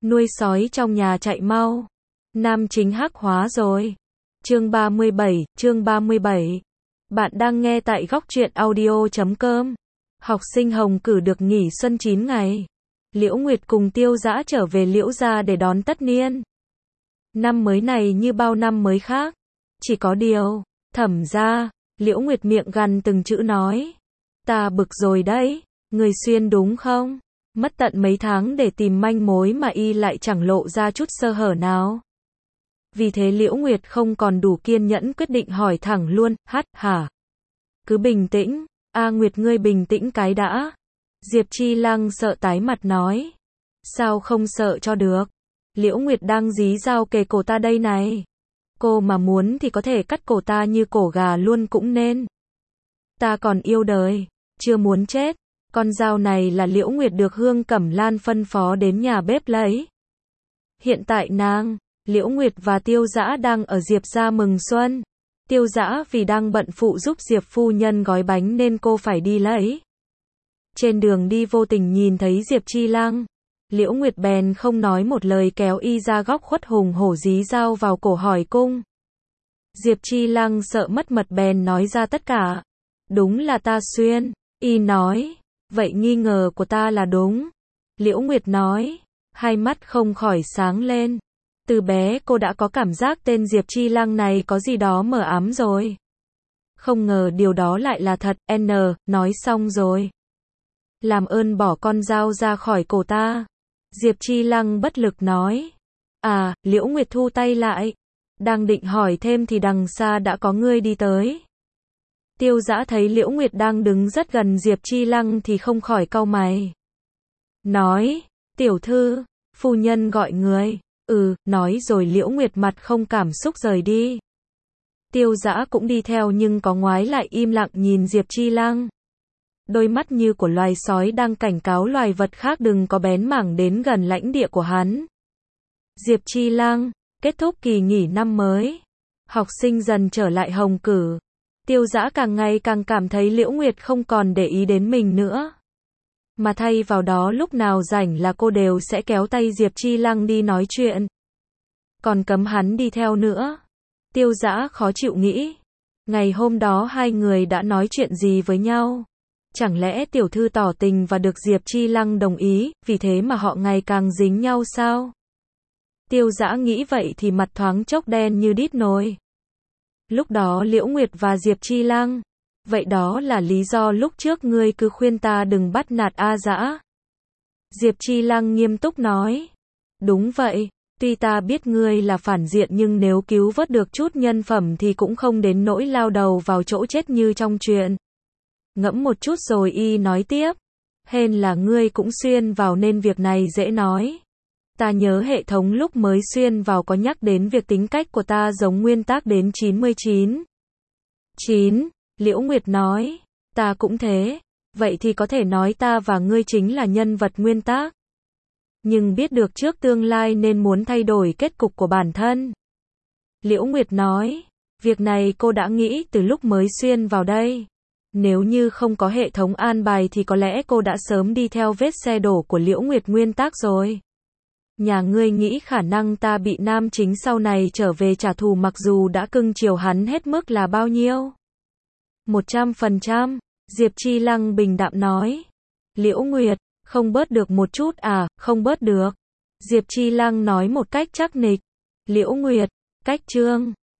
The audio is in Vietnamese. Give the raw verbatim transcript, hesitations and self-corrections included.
Nuôi sói trong nhà chạy mau. Nam chính hắc hóa rồi. Chương ba mươi bảy, chương ba mươi bảy. Bạn đang nghe tại góc truyện audio chấm com. Học sinh Hồng Cử được nghỉ xuân chín ngày. Liễu Nguyệt cùng Tiêu Dã trở về Liễu gia để đón tất niên. Năm mới này như bao năm mới khác. Chỉ có điều, Thẩm gia, Liễu Nguyệt miệng gằn từng chữ nói. Ta bực rồi đấy, người xuyên đúng không? Mất tận mấy tháng để tìm manh mối mà y lại chẳng lộ ra chút sơ hở nào. Vì thế Liễu Nguyệt không còn đủ kiên nhẫn quyết định hỏi thẳng luôn, hát, hả? Cứ bình tĩnh, A Nguyệt ngươi bình tĩnh cái đã. Diệp Chi Lăng sợ tái mặt nói. Sao không sợ cho được? Liễu Nguyệt đang dí dao kề cổ ta đây này. Cô mà muốn thì có thể cắt cổ ta như cổ gà luôn cũng nên. Ta còn yêu đời, chưa muốn chết. Con dao này là Liễu Nguyệt được Hương Cẩm Lan phân phó đến nhà bếp lấy. Hiện tại nàng, Liễu Nguyệt và Tiêu Dã đang ở Diệp gia mừng xuân. Tiêu Dã vì đang bận phụ giúp Diệp phu nhân gói bánh nên cô phải đi lấy. Trên đường đi vô tình nhìn thấy Diệp Chi Lăng. Liễu Nguyệt bèn không nói một lời kéo y ra góc khuất hùng hổ dí dao vào cổ hỏi cung. Diệp Chi Lăng sợ mất mật bèn nói ra tất cả. Đúng là ta xuyên. Y nói. Vậy nghi ngờ của ta là đúng. Liễu Nguyệt nói. Hai mắt không khỏi sáng lên. Từ bé cô đã có cảm giác tên Diệp Chi Lăng này có gì đó mờ ám rồi. Không ngờ điều đó lại là thật. N. Nói xong rồi. Làm ơn bỏ con dao ra khỏi cổ ta. Diệp Chi Lăng bất lực nói. À, Liễu Nguyệt thu tay lại. Đang định hỏi thêm thì đằng xa đã có người đi tới. Tiêu Dã thấy Liễu Nguyệt đang đứng rất gần Diệp Chi Lăng thì không khỏi cau mày. Nói, tiểu thư, phu nhân gọi người. Ừ, nói rồi Liễu Nguyệt mặt không cảm xúc rời đi. Tiêu Dã cũng đi theo nhưng có ngoái lại im lặng nhìn Diệp Chi Lăng. Đôi mắt như của loài sói đang cảnh cáo loài vật khác đừng có bén mảng đến gần lãnh địa của hắn. Diệp Chi Lăng, kết thúc kỳ nghỉ năm mới. Học sinh dần trở lại Hồng Cử. Tiêu Dã càng ngày càng cảm thấy Liễu Nguyệt không còn để ý đến mình nữa. Mà thay vào đó lúc nào rảnh là cô đều sẽ kéo tay Diệp Chi Lăng đi nói chuyện. Còn cấm hắn đi theo nữa. Tiêu Dã khó chịu nghĩ. Ngày hôm đó hai người đã nói chuyện gì với nhau? Chẳng lẽ tiểu thư tỏ tình và được Diệp Chi Lăng đồng ý, vì thế mà họ ngày càng dính nhau sao? Tiêu Dã nghĩ vậy thì mặt thoáng chốc đen như đít nồi. Lúc đó Liễu Nguyệt và Diệp Chi Lăng. Vậy đó là lý do lúc trước ngươi cứ khuyên ta đừng bắt nạt A Dã. Diệp Chi Lăng nghiêm túc nói. Đúng vậy, tuy ta biết ngươi là phản diện nhưng nếu cứu vớt được chút nhân phẩm thì cũng không đến nỗi lao đầu vào chỗ chết như trong chuyện. Ngẫm một chút rồi y nói tiếp. Hên là ngươi cũng xuyên vào nên việc này dễ nói. Ta nhớ hệ thống lúc mới xuyên vào có nhắc đến việc tính cách của ta giống nguyên tắc đến chín mươi chín. chín. Liễu Nguyệt nói. Ta cũng thế. Vậy thì có thể nói ta và ngươi chính là nhân vật nguyên tắc. Nhưng biết được trước tương lai nên muốn thay đổi kết cục của bản thân. Liễu Nguyệt nói. Việc này cô đã nghĩ từ lúc mới xuyên vào đây. Nếu như không có hệ thống an bài thì có lẽ cô đã sớm đi theo vết xe đổ của Liễu Nguyệt nguyên tắc rồi. Nhà ngươi nghĩ khả năng ta bị nam chính sau này trở về trả thù mặc dù đã cưng chiều hắn hết mức là bao nhiêu? một trăm phần trăm, Diệp Chi Lăng bình đạm nói. Liễu Nguyệt, không bớt được một chút à, không bớt được. Diệp Chi Lăng nói một cách chắc nịch. Liễu Nguyệt, cách chương.